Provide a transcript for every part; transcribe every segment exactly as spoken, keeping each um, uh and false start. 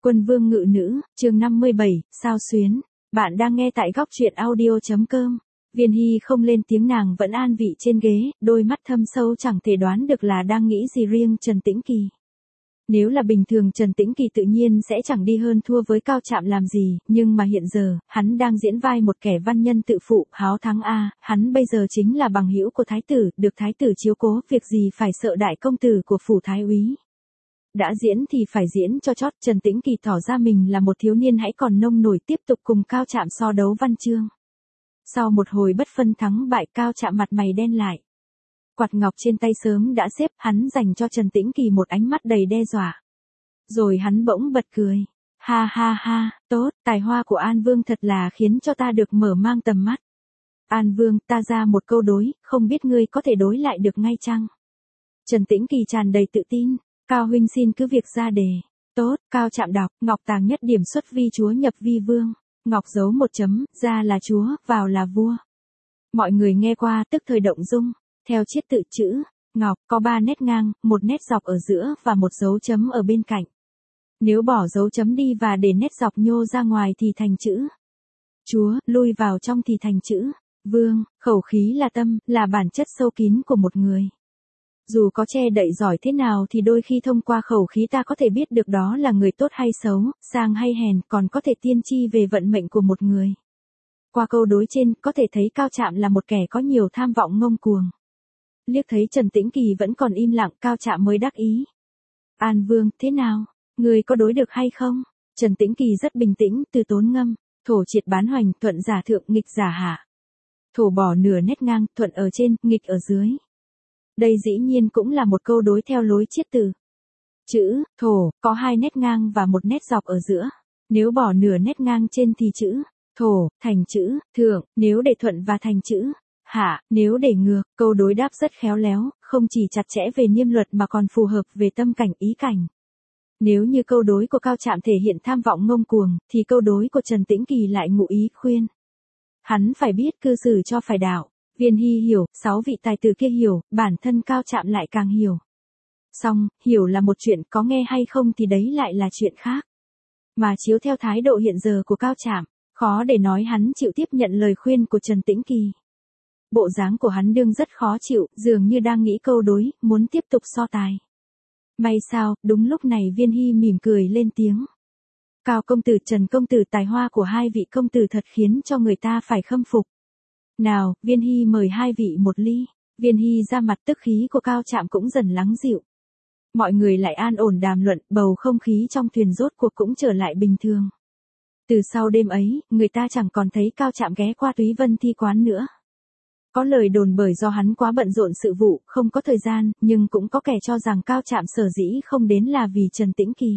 Quân vương ngự nữ, chương năm mươi bảy, sao xuyến. Bạn đang nghe tại góc truyện audio.com. Viên Hy không lên tiếng, nàng vẫn an vị trên ghế, đôi mắt thâm sâu chẳng thể đoán được là đang nghĩ gì riêng Trần Tĩnh Kỳ. Nếu là bình thường Trần Tĩnh Kỳ tự nhiên sẽ chẳng đi hơn thua với Cao Trạm làm gì, nhưng mà hiện giờ, hắn đang diễn vai một kẻ văn nhân tự phụ, háo thắng a, hắn bây giờ chính là bằng hữu của thái tử, được thái tử chiếu cố, việc gì phải sợ đại công tử của phủ thái úy. Đã diễn thì phải diễn cho chót, Trần Tĩnh Kỳ tỏ ra mình là một thiếu niên hãy còn nông nổi, tiếp tục cùng Cao Trạm so đấu văn chương. Sau một hồi bất phân thắng bại, Cao Trạm mặt mày đen lại. Quạt ngọc trên tay sớm đã xếp, hắn dành cho Trần Tĩnh Kỳ một ánh mắt đầy đe dọa. Rồi hắn bỗng bật cười. Ha ha ha, tốt, tài hoa của An Vương thật là khiến cho ta được mở mang tầm mắt. An Vương, ta ra một câu đối, không biết ngươi có thể đối lại được ngay chăng? Trần Tĩnh Kỳ tràn đầy tự tin. Cao huynh xin cứ việc ra đề. Tốt, Cao Trạm đọc, Ngọc Tàng nhất điểm xuất vi chúa nhập vi vương. Ngọc giấu một chấm, ra là chúa, vào là vua. Mọi người nghe qua tức thời động dung. Theo chiết tự chữ, Ngọc có ba nét ngang, một nét dọc ở giữa và một dấu chấm ở bên cạnh. Nếu bỏ dấu chấm đi và để nét dọc nhô ra ngoài thì thành chữ chúa, lui vào trong thì thành chữ vương. Khẩu khí là tâm, là bản chất sâu kín của một người. Dù có che đậy giỏi thế nào thì đôi khi thông qua khẩu khí ta có thể biết được đó là người tốt hay xấu, sang hay hèn, còn có thể tiên tri về vận mệnh của một người. Qua câu đối trên, có thể thấy Cao Trạm là một kẻ có nhiều tham vọng ngông cuồng. Liếc thấy Trần Tĩnh Kỳ vẫn còn im lặng, Cao Trạm mới đắc ý. An Vương, thế nào? Người có đối được hay không? Trần Tĩnh Kỳ rất bình tĩnh, từ tốn ngâm. Thổ triệt bán hoành, thuận giả thượng, nghịch giả hạ. Thổ bỏ nửa nét ngang, thuận ở trên, nghịch ở dưới. Đây dĩ nhiên cũng là một câu đối theo lối chiết từ. Chữ thổ có hai nét ngang và một nét dọc ở giữa. Nếu bỏ nửa nét ngang trên thì chữ thổ thành chữ thượng, nếu để thuận và thành chữ hạ, nếu để ngược. Câu đối đáp rất khéo léo, không chỉ chặt chẽ về niêm luật mà còn phù hợp về tâm cảnh ý cảnh. Nếu như câu đối của Cao Trạm thể hiện tham vọng ngông cuồng, thì câu đối của Trần Tĩnh Kỳ lại ngụ ý khuyên. Hắn phải biết cư xử cho phải đạo. Viên Hy hiểu, sáu vị tài tử kia hiểu, bản thân Cao Trạm lại càng hiểu. Song, hiểu là một chuyện, có nghe hay không thì đấy lại là chuyện khác. Mà chiếu theo thái độ hiện giờ của Cao Trạm, khó để nói hắn chịu tiếp nhận lời khuyên của Trần Tĩnh Kỳ. Bộ dáng của hắn đương rất khó chịu, dường như đang nghĩ câu đối, muốn tiếp tục so tài. May sao, đúng lúc này Viên Hy mỉm cười lên tiếng. Cao công tử, Trần công tử, tài hoa của hai vị công tử thật khiến cho người ta phải khâm phục. Nào, Viên Hy mời hai vị một ly. Viên Hy ra mặt, tức khí của Cao Trạm cũng dần lắng dịu. Mọi người lại an ổn đàm luận, bầu không khí trong thuyền rốt cuộc cũng trở lại bình thường. Từ sau đêm ấy, người ta chẳng còn thấy Cao Trạm ghé qua Túy Vân Thi quán nữa. Có lời đồn bởi do hắn quá bận rộn sự vụ, không có thời gian, nhưng cũng có kẻ cho rằng Cao Trạm sở dĩ không đến là vì Trần Tĩnh Kỳ.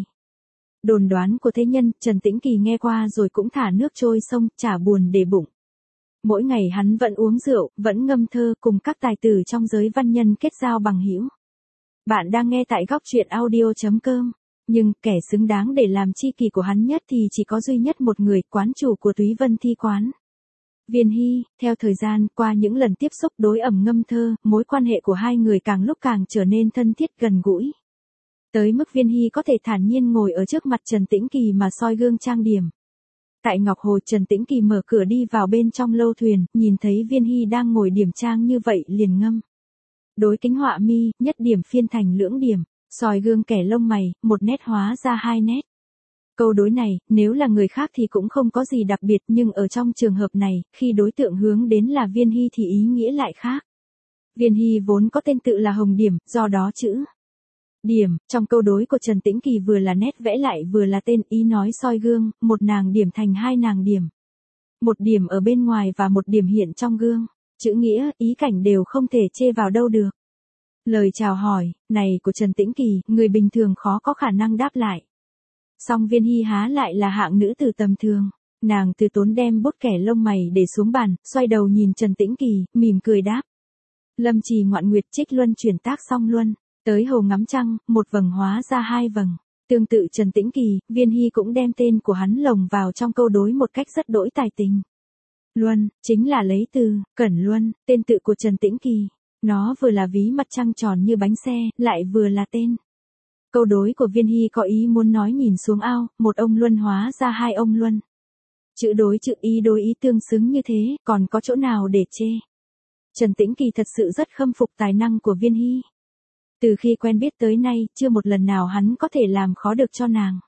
Đồn đoán của thế nhân, Trần Tĩnh Kỳ nghe qua rồi cũng thả nước trôi sông, chả buồn để bụng. Mỗi ngày hắn vẫn uống rượu, vẫn ngâm thơ, cùng các tài tử trong giới văn nhân kết giao bằng hữu. Bạn đang nghe tại góc truyện audio.com. Nhưng, kẻ xứng đáng để làm tri kỷ của hắn nhất thì chỉ có duy nhất một người, quán chủ của Túy Vân Thi quán. Viên Hy. Theo thời gian, qua những lần tiếp xúc đối ẩm ngâm thơ, mối quan hệ của hai người càng lúc càng trở nên thân thiết gần gũi. Tới mức Viên Hy có thể thản nhiên ngồi ở trước mặt Trần Tĩnh Kỳ mà soi gương trang điểm. Tại Ngọc Hồ, Trần Tĩnh Kỳ mở cửa đi vào bên trong lâu thuyền, nhìn thấy Viên Hy đang ngồi điểm trang như vậy liền ngâm. Đối kính họa mi, nhất điểm phiên thành lưỡng điểm, soi gương kẻ lông mày, một nét hóa ra hai nét. Câu đối này, nếu là người khác thì cũng không có gì đặc biệt, nhưng ở trong trường hợp này, khi đối tượng hướng đến là Viên Hy thì ý nghĩa lại khác. Viên Hy vốn có tên tự là Hồng Điểm, do đó chữ điểm, trong câu đối của Trần Tĩnh Kỳ vừa là nét vẽ lại vừa là tên, ý nói soi gương, một nàng điểm thành hai nàng điểm. Một điểm ở bên ngoài và một điểm hiện trong gương. Chữ nghĩa, ý cảnh đều không thể chê vào đâu được. Lời chào hỏi, này của Trần Tĩnh Kỳ, người bình thường khó có khả năng đáp lại. Song Viên Hy há lại là hạng nữ tử tầm thường. Nàng từ tốn đem bút kẻ lông mày để xuống bàn, xoay đầu nhìn Trần Tĩnh Kỳ, mỉm cười đáp. Lâm trì ngoạn nguyệt trích luân chuyển tác song luân. Tới hầu ngắm trăng, một vầng hóa ra hai vầng. Tương tự Trần Tĩnh Kỳ, Viên Hy cũng đem tên của hắn lồng vào trong câu đối một cách rất đỗi tài tình. Luân, chính là lấy từ Cẩn Luân, tên tự của Trần Tĩnh Kỳ. Nó vừa là ví mặt trăng tròn như bánh xe, lại vừa là tên Câu đối của Viên Hy có ý muốn nói nhìn xuống ao, một ông luân hóa ra hai ông luân. Chữ đối chữ ý đối ý tương xứng như thế, còn có chỗ nào để chê. Trần Tĩnh Kỳ thật sự rất khâm phục tài năng của Viên Hy. Từ khi quen biết tới nay, chưa một lần nào hắn có thể làm khó được cho nàng.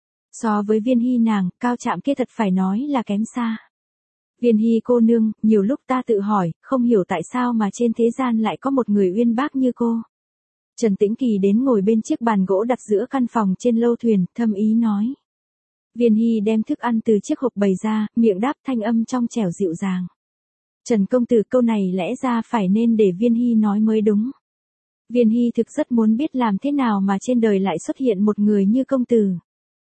So với Viên Hy nàng, cao trạm kia thật phải nói là kém xa. Viên Hy cô nương, nhiều lúc ta tự hỏi, không hiểu tại sao mà trên thế gian lại có một người uyên bác như cô. Trần Tĩnh Kỳ đến ngồi bên chiếc bàn gỗ đặt giữa căn phòng trên lâu thuyền, thâm ý nói. Viên Hy đem thức ăn từ chiếc hộp bày ra, miệng đáp thanh âm trong trẻo dịu dàng. Trần công tử, câu này lẽ ra phải nên để Viên Hy nói mới đúng. Viên Hy thực rất muốn biết làm thế nào mà trên đời lại xuất hiện một người như công tử.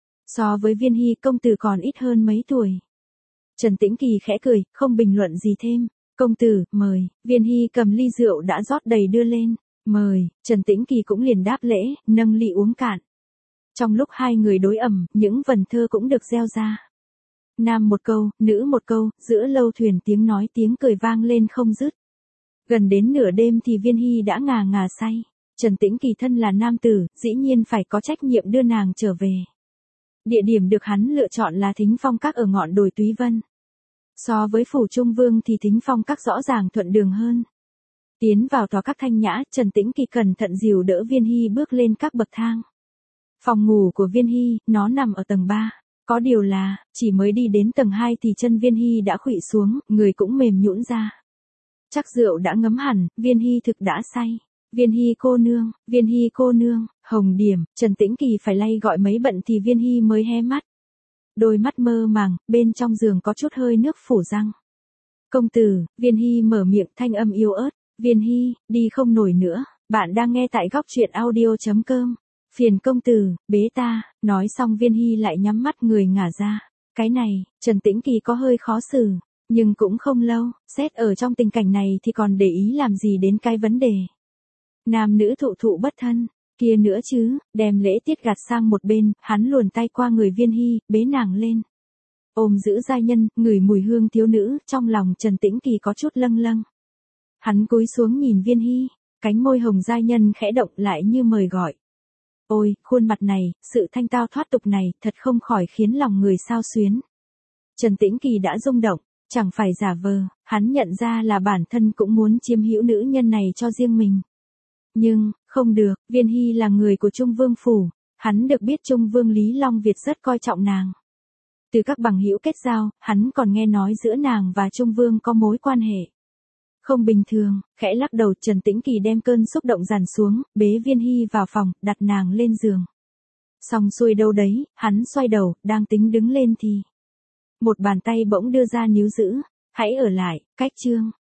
So với Viên Hy, công tử còn ít hơn mấy tuổi. Trần Tĩnh Kỳ khẽ cười, không bình luận gì thêm. Công tử, mời. Viên Hy cầm ly rượu đã rót đầy đưa lên. Mời. Trần Tĩnh Kỳ cũng liền đáp lễ, nâng ly uống cạn. Trong lúc hai người đối ẩm, những vần thơ cũng được gieo ra. Nam một câu, nữ một câu, giữa lâu thuyền tiếng nói tiếng cười vang lên không dứt. Gần đến nửa đêm thì Viên Hy đã ngà ngà say. Trần Tĩnh Kỳ thân là nam tử, dĩ nhiên phải có trách nhiệm đưa nàng trở về. Địa điểm được hắn lựa chọn là Thính Phong Các ở ngọn đồi Túy Vân. So với phủ Trung Vương thì Thính Phong Các rõ ràng thuận đường hơn. Tiến vào tòa các thanh nhã, Trần Tĩnh Kỳ cẩn thận dìu đỡ Viên Hy bước lên các bậc thang. Phòng ngủ của Viên Hy, nó nằm ở tầng ba. Có điều là, chỉ mới đi đến tầng hai thì chân Viên Hy đã khuỵu xuống, người cũng mềm nhũn ra. Chắc rượu đã ngấm hẳn, Viên Hy thực đã say. Viên Hy cô nương, Viên Hy cô nương, Hồng Điểm, Trần Tĩnh Kỳ phải lay gọi mấy bận thì Viên Hy mới hé mắt. Đôi mắt mơ màng, bên trong giường có chút hơi nước phủ răng. Công tử, Viên Hy mở miệng thanh âm yếu ớt. Viên Hy, đi không nổi nữa, bạn đang nghe tại góc truyện audio.com. Phiền công tử, bế ta, nói xong Viên Hy lại nhắm mắt người ngả ra. Cái này, Trần Tĩnh Kỳ có hơi khó xử, nhưng cũng không lâu, xét ở trong tình cảnh này thì còn để ý làm gì đến cái vấn đề. Nam nữ thụ thụ bất thân, kia nữa chứ, đem lễ tiết gạt sang một bên, hắn luồn tay qua người Viên Hy, bế nàng lên. Ôm giữ giai nhân, ngửi mùi hương thiếu nữ, trong lòng Trần Tĩnh Kỳ có chút lâng lâng. Hắn cúi xuống nhìn Viên Hy, cánh môi hồng giai nhân khẽ động lại như mời gọi. Ôi, khuôn mặt này, sự thanh tao thoát tục này, thật không khỏi khiến lòng người xao xuyến. Trần Tĩnh Kỳ đã rung động, chẳng phải giả vờ, hắn nhận ra là bản thân cũng muốn chiếm hữu nữ nhân này cho riêng mình. Nhưng, không được, Viên Hy là người của Trung Vương phủ, hắn được biết Trung Vương Lý Long Việt rất coi trọng nàng. Từ các bằng hữu kết giao, hắn còn nghe nói giữa nàng và Trung Vương có mối quan hệ không bình thường, khẽ lắc đầu, Trần Tĩnh Kỳ đem cơn xúc động dàn xuống, bế Viên Hy vào phòng, đặt nàng lên giường. Xong xuôi đâu đấy, hắn xoay đầu, đang tính đứng lên thì một bàn tay bỗng đưa ra níu giữ, hãy ở lại, cách chương.